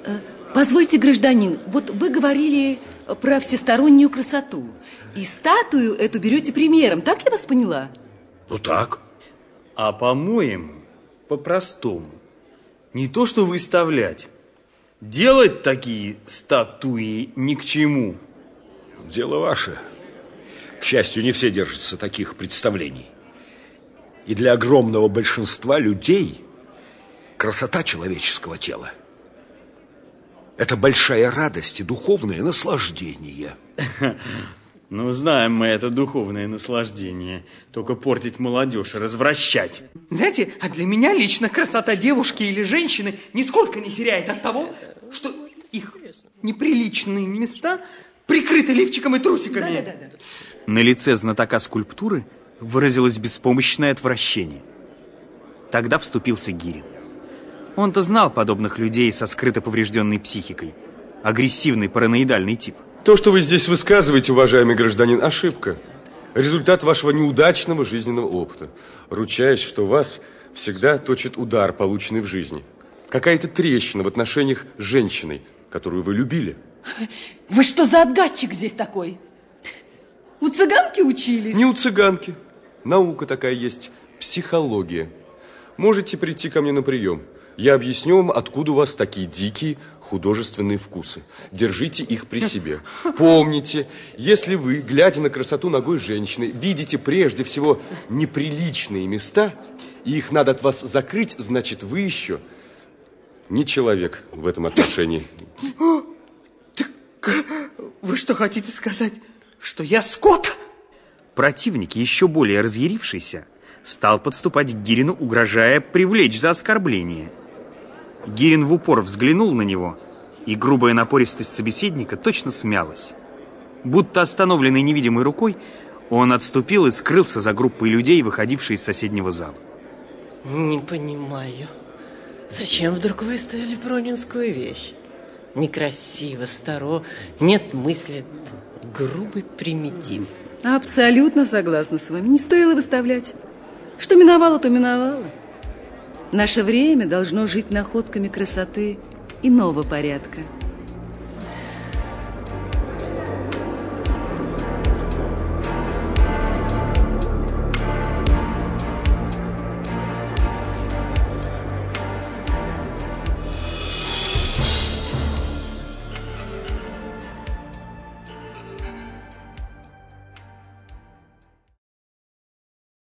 Позвольте, гражданин, вот вы говорили про всестороннюю красоту. И статую эту берете примером, так я вас поняла? Ну так. А по-моему, по-простому. Не то, что выставлять. Делать такие статуи ни к чему. Дело ваше. К счастью, не все держатся таких представлений. И для огромного большинства людей красота человеческого тела – это большая радость и духовное наслаждение. Ну, знаем мы это духовное наслаждение. Только портить молодежь и развращать. Знаете, а для меня лично красота девушки или женщины нисколько не теряет от того, что их неприличные места прикрыты лифчиком и трусиками. Да. На лице знатока скульптуры выразилось беспомощное отвращение. Тогда вступился Гирин. Он-то знал подобных людей со скрыто поврежденной психикой. Агрессивный параноидальный тип. То, что вы здесь высказываете, уважаемый гражданин, ошибка. Результат вашего неудачного жизненного опыта. Ручаюсь, что вас всегда точит удар, полученный в жизни. Какая-то трещина в отношениях с женщиной, которую вы любили. Вы что за отгадчик здесь такой? У цыганки учились? Не у цыганки. Наука такая есть, психология. Можете прийти ко мне на прием. Я объясню вам, откуда у вас такие дикие художественные вкусы. Держите их при себе. Помните, если вы, глядя на красоту ногой женщины, видите прежде всего неприличные места, и их надо от вас закрыть, значит, вы еще не человек в этом отношении. Так вы что хотите сказать, что я скот? Противник, еще более разъярившийся, стал подступать к Гирину, угрожая привлечь за оскорбление. Гирин в упор взглянул на него, и грубая напористость собеседника точно смялась. Будто остановленный невидимой рукой, он отступил и скрылся за группой людей, выходившей из соседнего зала. Не понимаю, зачем вдруг выставили пронинскую вещь? Некрасиво, старо, нет мысли, грубый примитив. Абсолютно согласна с вами. Не стоило выставлять. Что миновало, то миновало. Наше время должно жить находками красоты иного порядка.